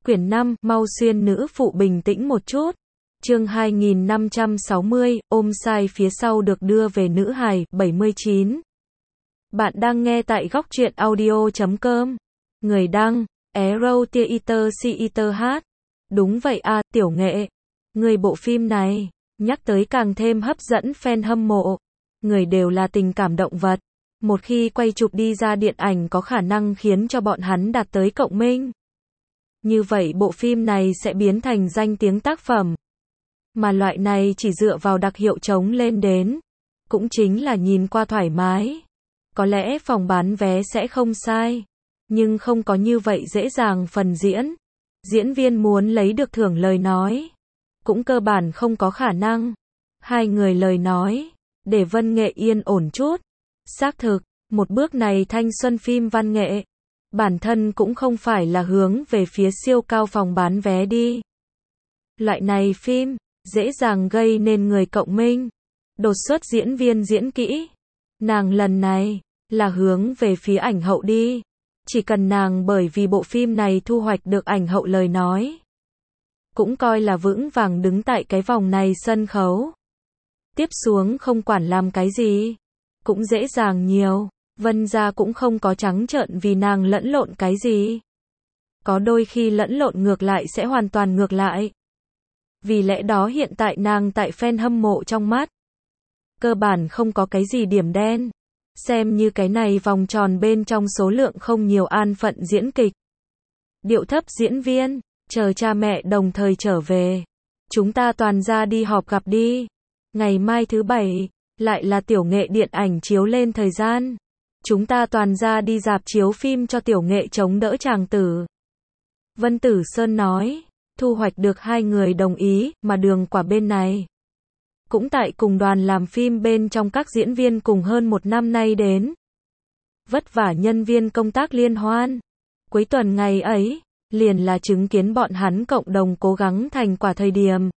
Quyển 5, mau xuyên nữ phụ bình tĩnh một chút. Chương 2560, ôm sai phía sau được đưa về nữ hài, 79. Bạn đang nghe tại góc truyện audio.com. Người đăng, Arrow Theater CETH. Đúng vậy à, tiểu nghệ. Người bộ phim này, nhắc tới càng thêm hấp dẫn fan hâm mộ. Người đều là tình cảm động vật. Một khi quay chụp đi ra điện ảnh có khả năng khiến cho bọn hắn đạt tới cộng minh. Như vậy bộ phim này sẽ biến thành danh tiếng tác phẩm. Mà loại này chỉ dựa vào đặc hiệu chống lên đến. Cũng chính là nhìn qua thoải mái. Có lẽ phòng bán vé sẽ không sai. Nhưng không có như vậy dễ dàng phần diễn. Diễn viên muốn lấy được thưởng lời nói. Cũng cơ bản không có khả năng. Hai người lời nói. Để văn nghệ yên ổn chút. Xác thực, một bước này thanh xuân phim văn nghệ. Bản thân cũng không phải là hướng về phía siêu cao phòng bán vé đi. Loại này phim, dễ dàng gây nên người cộng minh. Đột xuất diễn viên diễn kỹ. Nàng lần này, là hướng về phía ảnh hậu đi. Chỉ cần nàng bởi vì bộ phim này thu hoạch được ảnh hậu lời nói. Cũng coi là vững vàng đứng tại cái vòng này sân khấu. Tiếp xuống không quản làm cái gì. Cũng dễ dàng nhiều. Vân gia cũng không có trắng trợn vì nàng lẫn lộn cái gì. Có đôi khi lẫn lộn ngược lại sẽ hoàn toàn ngược lại. Vì lẽ đó hiện tại nàng tại fan hâm mộ trong mắt. Cơ bản không có cái gì điểm đen. Xem như cái này vòng tròn bên trong số lượng không nhiều an phận diễn kịch. Điệu thấp diễn viên, chờ cha mẹ đồng thời trở về. Chúng ta toàn ra đi họp gặp đi. Ngày mai thứ Bảy, lại là tiểu nghệ điện ảnh chiếu lên thời gian. Chúng ta toàn ra đi rạp chiếu phim cho tiểu nghệ chống đỡ chàng tử. Vân Tử Sơn nói, thu hoạch được hai người đồng ý, mà Đường Quả bên này. Cũng tại cùng đoàn làm phim bên trong các diễn viên cùng hơn một năm nay đến. Vất vả nhân viên công tác liên hoan. Cuối tuần ngày ấy, liền là chứng kiến bọn hắn cộng đồng cố gắng thành quả thời điểm.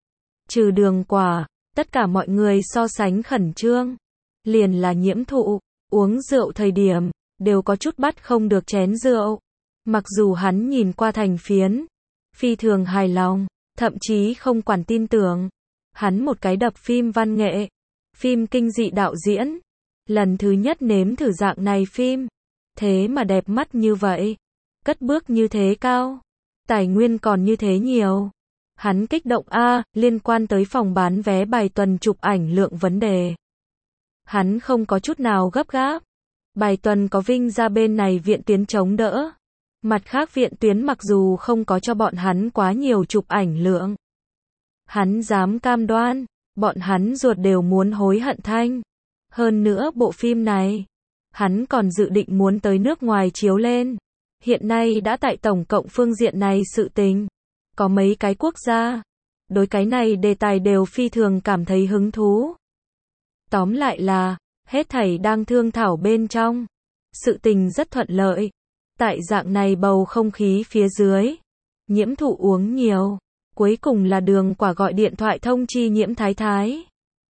Trừ Đường Quả, tất cả mọi người so sánh khẩn trương. Liền là Nhiễm Thụ. Uống rượu thời điểm, đều có chút bắt không được chén rượu. Mặc dù hắn nhìn qua thành phiến, phi thường hài lòng, thậm chí không quản tin tưởng. Hắn một cái đập phim văn nghệ, phim kinh dị đạo diễn. Lần thứ nhất nếm thử dạng này phim. Thế mà đẹp mắt như vậy. Cất bước như thế cao. Tài nguyên còn như thế nhiều. Hắn kích động liên quan tới phòng bán vé bài tuần chụp ảnh lượng vấn đề. Hắn không có chút nào gấp gáp. Bài tuần có Vinh ra bên này viện tuyến chống đỡ. Mặt khác viện tuyến mặc dù không có cho bọn hắn quá nhiều chụp ảnh lượng. Hắn dám cam đoan, bọn hắn ruột đều muốn hối hận thanh. Hơn nữa bộ phim này, hắn còn dự định muốn tới nước ngoài chiếu lên. Hiện nay đã tại tổng cộng phương diện này sự tình. Có mấy cái quốc gia. Đối cái này đề tài đều phi thường cảm thấy hứng thú. Tóm lại là, hết thảy đang thương thảo bên trong. Sự tình rất thuận lợi. Tại dạng này bầu không khí phía dưới. Nhiễm Thụ uống nhiều. Cuối cùng là Đường Quả gọi điện thoại thông chi Nhiễm Thái Thái.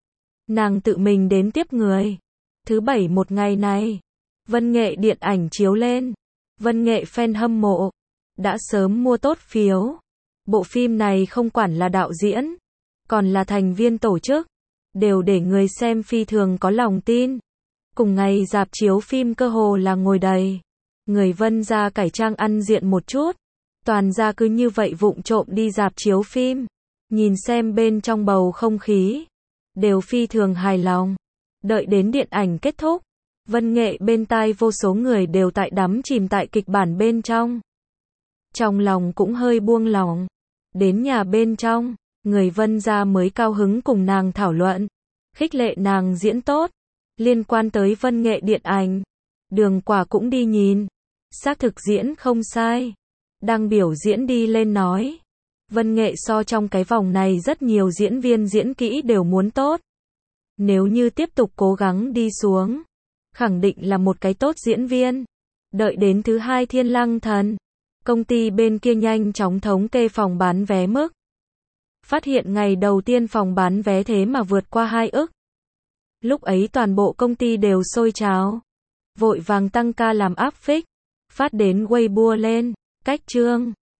Nàng tự mình đến tiếp người. Thứ Bảy một ngày này. Văn nghệ điện ảnh chiếu lên. Văn nghệ fan hâm mộ. Đã sớm mua tốt phiếu. Bộ phim này không quản là đạo diễn. Còn là thành viên tổ chức. Đều để người xem phi thường có lòng tin. Cùng ngày rạp chiếu phim cơ hồ là ngồi đầy. Người Vân gia cải trang ăn diện một chút. Toàn gia cứ như vậy vụng trộm đi rạp chiếu phim. Nhìn xem bên trong bầu không khí. Đều phi thường hài lòng. Đợi đến điện ảnh kết thúc. Văn nghệ bên tai vô số người đều tại đắm chìm tại kịch bản bên trong. Trong lòng cũng hơi buông lỏng. Đến nhà bên trong. Người Vân gia mới cao hứng cùng nàng thảo luận. Khích lệ nàng diễn tốt. Liên quan tới văn nghệ điện ảnh. Đường Quả cũng đi nhìn. Xác thực diễn không sai. Đang biểu diễn đi lên nói. Văn nghệ so trong cái vòng này rất nhiều diễn viên diễn kỹ đều muốn tốt. Nếu như tiếp tục cố gắng đi xuống. Khẳng định là một cái tốt diễn viên. Đợi đến thứ Hai Thiên Lăng Thần. Công ty bên kia nhanh chóng thống kê phòng bán vé mức. Phát hiện ngày đầu tiên phòng bán vé thế mà vượt qua 2 ức. Lúc ấy toàn bộ công ty đều sôi trào. Vội vàng tăng ca làm áp phích. Phát đến Weibo lên. Cách chương.